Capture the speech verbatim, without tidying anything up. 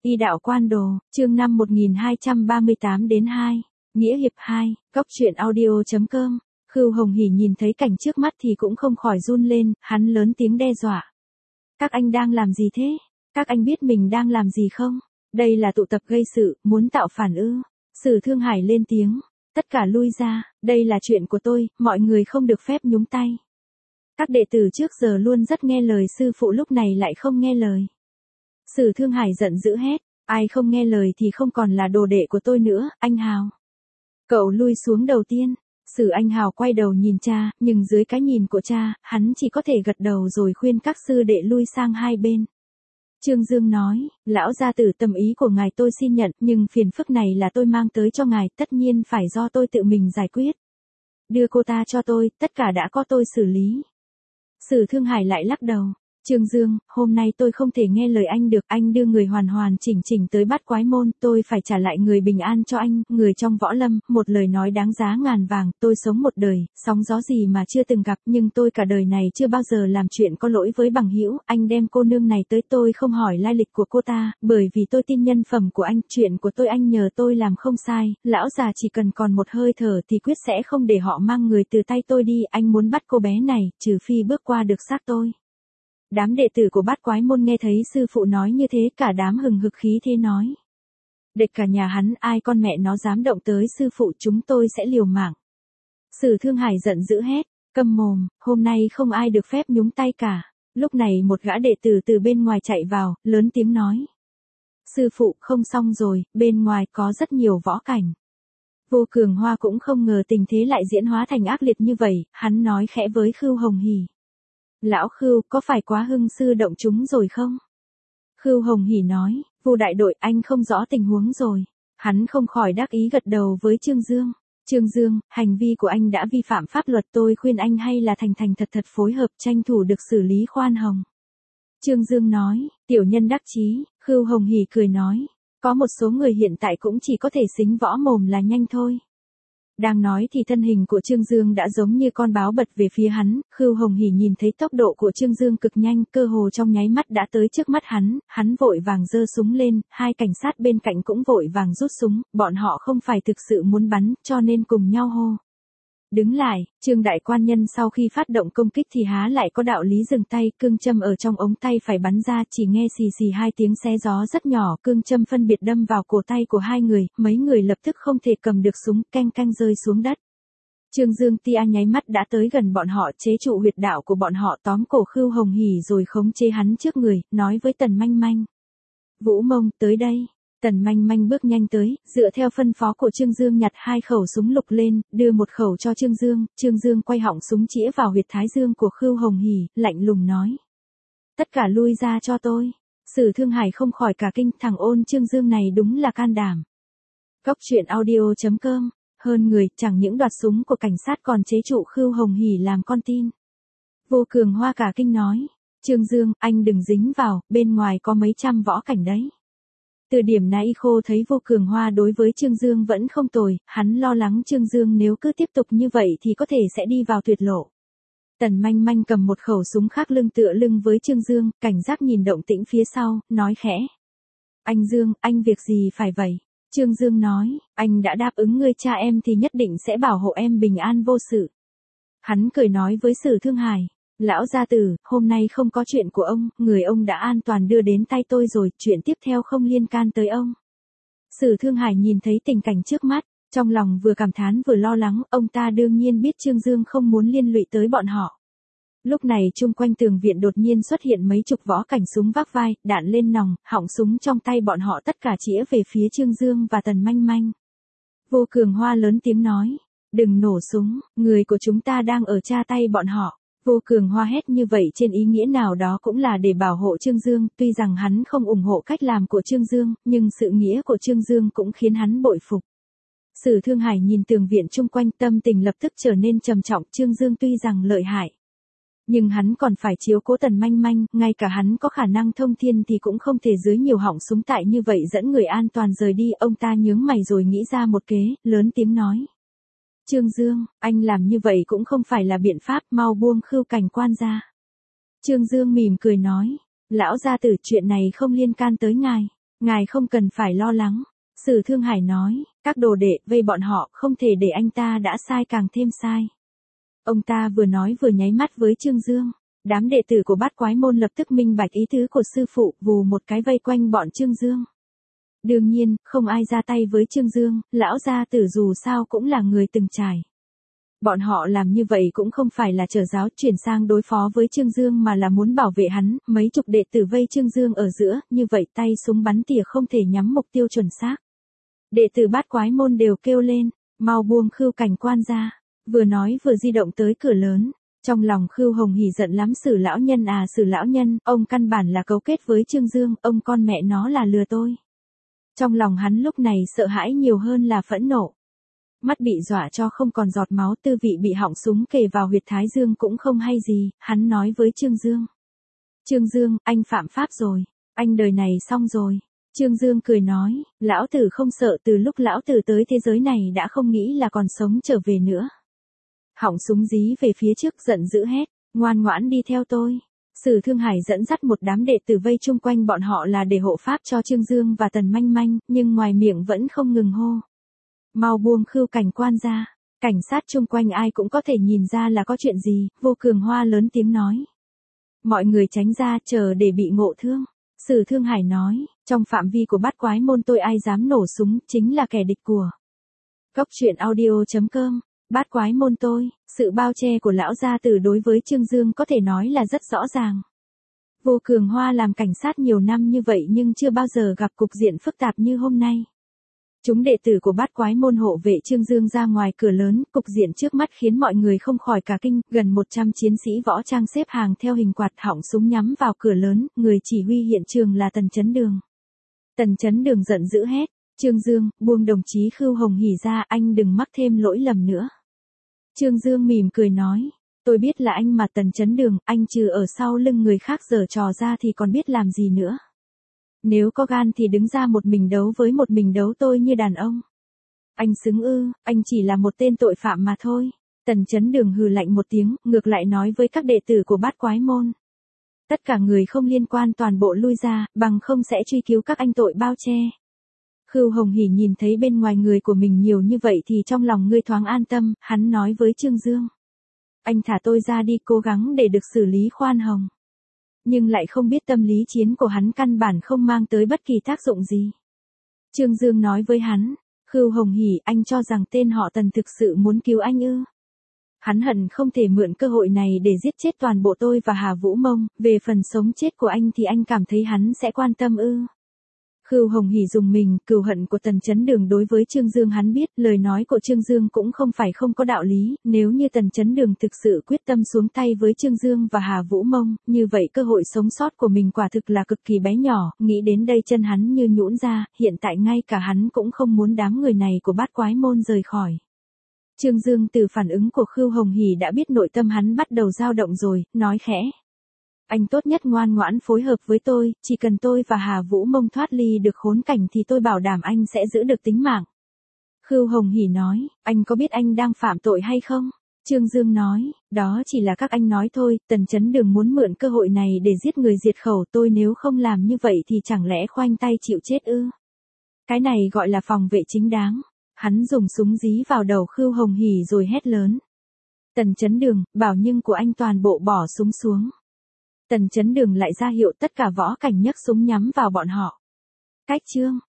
Y đạo quan đồ, chương năm một nghìn hai trăm ba mươi tám đến hai. Nghĩa hiệp hai, Cóc truyện audio.com. Khưu Hồng Hỉ nhìn thấy cảnh trước mắt thì cũng không khỏi run lên, hắn lớn tiếng đe dọa. Các anh đang làm gì thế? Các anh biết mình đang làm gì không? Đây là tụ tập gây sự, muốn tạo phản ư? Sử Thương Hải lên tiếng. Tất cả lui ra, đây là chuyện của tôi, mọi người không được phép nhúng tay. Các đệ tử trước giờ luôn rất nghe lời sư phụ lúc này lại không nghe lời. Sử Thương Hải giận dữ hét, ai không nghe lời thì không còn là đồ đệ của tôi nữa, anh Hào. Cậu lui xuống đầu tiên. Sử Anh Hào quay đầu nhìn cha, nhưng dưới cái nhìn của cha, hắn chỉ có thể gật đầu rồi khuyên các sư đệ lui sang hai bên. Trương Dương nói, lão gia tử tâm ý của ngài tôi xin nhận, nhưng phiền phức này là tôi mang tới cho ngài, tất nhiên phải do tôi tự mình giải quyết. Đưa cô ta cho tôi, tất cả đã có tôi xử lý. Sử Thương Hải lại lắc đầu. Trương Dương, hôm nay tôi không thể nghe lời anh được, anh đưa người hoàn hoàn chỉnh chỉnh tới Bát Quái Môn, tôi phải trả lại người bình an cho anh, người trong võ lâm, một lời nói đáng giá ngàn vàng, tôi sống một đời, sóng gió gì mà chưa từng gặp, nhưng tôi cả đời này chưa bao giờ làm chuyện có lỗi với bằng hữu, anh đem cô nương này tới tôi không hỏi lai lịch của cô ta, bởi vì tôi tin nhân phẩm của anh, chuyện của tôi anh nhờ tôi làm không sai, lão già chỉ cần còn một hơi thở thì quyết sẽ không để họ mang người từ tay tôi đi, anh muốn bắt cô bé này, trừ phi bước qua được xác tôi. Đám đệ tử của Bát Quái Môn nghe thấy sư phụ nói như thế, cả đám hừng hực khí thế nói. Địch cả nhà hắn, ai con mẹ nó dám động tới sư phụ, chúng tôi sẽ liều mạng. Sử Thương Hải giận dữ hét, câm mồm, hôm nay không ai được phép nhúng tay cả. Lúc này một gã đệ tử từ bên ngoài chạy vào, lớn tiếng nói. Sư phụ, không xong rồi, bên ngoài có rất nhiều võ cảnh. Vô Cường Hoa cũng không ngờ tình thế lại diễn hóa thành ác liệt như vậy, hắn nói khẽ với Khưu Hồng Hỉ. Lão Khưu, có phải quá hưng sư động chúng rồi không? Khưu Hồng Hỉ nói, Vu đại đội, anh không rõ tình huống rồi. Hắn không khỏi đắc ý gật đầu với Trương Dương. Trương Dương, hành vi của anh đã vi phạm pháp luật, tôi khuyên anh hay là thành thành thật thật phối hợp, tranh thủ được xử lý khoan hồng. Trương Dương nói, tiểu nhân đắc chí. Khưu Hồng Hỉ cười nói, có một số người hiện tại cũng chỉ có thể xính võ mồm là nhanh thôi. Đang nói thì thân hình của Trương Dương đã giống như con báo bật về phía hắn, Khưu Hồng Hỉ nhìn thấy tốc độ của Trương Dương cực nhanh, cơ hồ trong nháy mắt đã tới trước mắt hắn, hắn vội vàng giơ súng lên, hai cảnh sát bên cạnh cũng vội vàng rút súng, bọn họ không phải thực sự muốn bắn, cho nên cùng nhau hô. Đứng lại, Trương đại quan nhân sau khi phát động công kích thì há lại có đạo lý dừng tay, cương châm ở trong ống tay phải bắn ra, chỉ nghe xì xì hai tiếng xé gió rất nhỏ, cương châm phân biệt đâm vào cổ tay của hai người, mấy người lập tức không thể cầm được súng, canh canh rơi xuống đất. Trương Dương tia nháy mắt đã tới gần bọn họ, chế trụ huyệt đạo của bọn họ, tóm cổ Khưu Hồng Hỉ rồi khống chế hắn trước người, nói với Tần Manh Manh. Vũ Mông, tới đây. Tần Manh Manh bước nhanh tới, dựa theo phân phó của Trương Dương nhặt hai khẩu súng lục lên, đưa một khẩu cho Trương Dương, Trương Dương quay họng súng chĩa vào huyệt thái dương của Khưu Hồng Hỉ, lạnh lùng nói. Tất cả lui ra cho tôi. Sử Thương Hải không khỏi cả kinh, thằng ôn Trương Dương này đúng là can đảm. Cóc truyện audio.com, hơn người, chẳng những đoạt súng của cảnh sát còn chế trụ Khưu Hồng Hỉ làm con tin. Vô Cường Hoa cả kinh nói. Trương Dương, anh đừng dính vào, bên ngoài có mấy trăm võ cảnh đấy. Từ điểm này Khô thấy Vô Cường Hoa đối với Trương Dương vẫn không tồi, hắn lo lắng Trương Dương nếu cứ tiếp tục như vậy thì có thể sẽ đi vào tuyệt lộ. Tần Manh Manh cầm một khẩu súng khác lưng tựa lưng với Trương Dương, cảnh giác nhìn động tĩnh phía sau, nói khẽ. Anh Dương, anh việc gì phải vậy? Trương Dương nói, anh đã đáp ứng ngươi cha em thì nhất định sẽ bảo hộ em bình an vô sự. Hắn cười nói với Sử Thương Hải. Lão gia tử, hôm nay không có chuyện của ông, người ông đã an toàn đưa đến tay tôi rồi, chuyện tiếp theo không liên can tới ông. Sử Thương Hải nhìn thấy tình cảnh trước mắt, trong lòng vừa cảm thán vừa lo lắng, ông ta đương nhiên biết Trương Dương không muốn liên lụy tới bọn họ. Lúc này chung quanh tường viện đột nhiên xuất hiện mấy chục võ cảnh súng vác vai, đạn lên nòng, họng súng trong tay bọn họ tất cả chĩa về phía Trương Dương và Tần Manh Manh. Vô Cường Hoa lớn tiếng nói, đừng nổ súng, người của chúng ta đang ở tra tay bọn họ. Vô Cường Hoa hét như vậy trên ý nghĩa nào đó cũng là để bảo hộ Trương Dương, tuy rằng hắn không ủng hộ cách làm của Trương Dương, nhưng sự nghĩa của Trương Dương cũng khiến hắn bội phục. Sử Thương Hải nhìn tường viện chung quanh, tâm tình lập tức trở nên trầm trọng, Trương Dương tuy rằng lợi hại, nhưng hắn còn phải chiếu cố Tần Manh Manh, ngay cả hắn có khả năng thông thiên thì cũng không thể dưới nhiều họng súng tại như vậy dẫn người an toàn rời đi, ông ta nhướng mày rồi nghĩ ra một kế, lớn tiếng nói. Trương Dương, anh làm như vậy cũng không phải là biện pháp, mau buông Khưu Cảnh Quan ra. Trương Dương mỉm cười nói, lão gia tử chuyện này không liên can tới ngài. Ngài không cần phải lo lắng. Sử Thương Hải nói, các đồ đệ vây bọn họ, không thể để anh ta đã sai càng thêm sai. Ông ta vừa nói vừa nháy mắt với Trương Dương. Đám đệ tử của Bát Quái môn lập tức minh bạch ý tứ của sư phụ, vù một cái vây quanh bọn Trương Dương. Đương nhiên, không ai ra tay với Trương Dương, lão gia tử dù sao cũng là người từng trải. Bọn họ làm như vậy cũng không phải là trở giáo chuyển sang đối phó với Trương Dương mà là muốn bảo vệ hắn, mấy chục đệ tử vây Trương Dương ở giữa, như vậy tay súng bắn tỉa không thể nhắm mục tiêu chuẩn xác. Đệ tử Bát Quái môn đều kêu lên, mau buông Khưu Cảnh Quan ra, vừa nói vừa di động tới cửa lớn. Trong lòng Khưu Hồng Hỉ giận lắm, Sử lão nhân à Sử lão nhân, ông căn bản là cấu kết với Trương Dương, ông con mẹ nó là lừa tôi. Trong lòng hắn lúc này sợ hãi nhiều hơn là phẫn nộ. Mắt bị dọa cho không còn giọt máu, tư vị bị họng súng kề vào huyệt thái dương cũng không hay gì, hắn nói với Trương Dương. Trương Dương, anh phạm pháp rồi, anh đời này xong rồi. Trương Dương cười nói, lão tử không sợ, từ lúc lão tử tới thế giới này đã không nghĩ là còn sống trở về nữa. Họng súng dí về phía trước giận dữ hét, ngoan ngoãn đi theo tôi. Sử Thương Hải dẫn dắt một đám đệ tử vây chung quanh bọn họ là để hộ pháp cho Trương Dương và Tần Manh Manh, nhưng ngoài miệng vẫn không ngừng hô. Mau buông Khưu Cảnh Quan ra. Cảnh sát chung quanh ai cũng có thể nhìn ra là có chuyện gì, Vô Cường Hoa lớn tiếng nói. Mọi người tránh ra, chờ để bị ngộ thương. Sử Thương Hải nói, trong phạm vi của Bát Quái môn tôi ai dám nổ súng, chính là kẻ địch của. Cốc truyện audio chấm com. Bát Quái môn tôi, sự bao che của lão gia tử đối với Trương Dương có thể nói là rất rõ ràng. Vô Cường Hoa làm cảnh sát nhiều năm như vậy nhưng chưa bao giờ gặp cục diện phức tạp như hôm nay. Chúng đệ tử của Bát Quái môn hộ vệ Trương Dương ra ngoài cửa lớn, cục diện trước mắt khiến mọi người không khỏi cả kinh, gần một trăm chiến sĩ võ trang xếp hàng theo hình quạt, họng súng nhắm vào cửa lớn, người chỉ huy hiện trường là Tần Chấn Đường. Tần Chấn Đường giận dữ hét, Trương Dương, buông đồng chí Khưu Hồng Hỉ ra, anh đừng mắc thêm lỗi lầm nữa. Trương Dương mỉm cười nói, tôi biết là anh mà Tần Chấn Đường, anh trừ ở sau lưng người khác giở trò ra thì còn biết làm gì nữa. Nếu có gan thì đứng ra một mình đấu với một mình đấu tôi như đàn ông. Anh xứng ư, anh chỉ là một tên tội phạm mà thôi. Tần Chấn Đường hừ lạnh một tiếng, ngược lại nói với các đệ tử của Bát Quái môn. Tất cả người không liên quan toàn bộ lui ra, bằng không sẽ truy cứu các anh tội bao che. Khưu Hồng Hỉ nhìn thấy bên ngoài người của mình nhiều như vậy thì trong lòng ngươi thoáng an tâm, hắn nói với Trương Dương. Anh thả tôi ra đi, cố gắng để được xử lý khoan hồng. Nhưng lại không biết tâm lý chiến của hắn căn bản không mang tới bất kỳ tác dụng gì. Trương Dương nói với hắn, Khưu Hồng Hỉ, anh cho rằng tên họ Tần thực sự muốn cứu anh ư? Hắn hận không thể mượn cơ hội này để giết chết toàn bộ tôi và Hà Vũ Mông, về phần sống chết của anh thì anh cảm thấy hắn sẽ quan tâm ư? Khưu Hồng Hỉ dùng mình, cừu hận của Tần Chấn Đường đối với Trương Dương hắn biết, lời nói của Trương Dương cũng không phải không có đạo lý, nếu như Tần Chấn Đường thực sự quyết tâm xuống tay với Trương Dương và Hà Vũ Mông, như vậy cơ hội sống sót của mình quả thực là cực kỳ bé nhỏ, nghĩ đến đây chân hắn như nhũn ra, hiện tại ngay cả hắn cũng không muốn đám người này của Bát Quái môn rời khỏi. Trương Dương từ phản ứng của Khưu Hồng Hỉ đã biết nội tâm hắn bắt đầu dao động rồi, nói khẽ. Anh tốt nhất ngoan ngoãn phối hợp với tôi, chỉ cần tôi và Hà Vũ Mông thoát ly được khốn cảnh thì tôi bảo đảm anh sẽ giữ được tính mạng. Khưu Hồng Hỉ nói, anh có biết anh đang phạm tội hay không? Trương Dương nói, đó chỉ là các anh nói thôi, Tần Chấn Đường muốn mượn cơ hội này để giết người diệt khẩu, tôi nếu không làm như vậy thì chẳng lẽ khoanh tay chịu chết ư? Cái này gọi là phòng vệ chính đáng. Hắn dùng súng dí vào đầu Khưu Hồng Hỉ rồi hét lớn. Tần Chấn Đường, bảo nhưng của anh toàn bộ bỏ súng xuống. Tần Chấn Đường lại ra hiệu tất cả võ cảnh nhấc súng nhắm vào bọn họ. Cách chương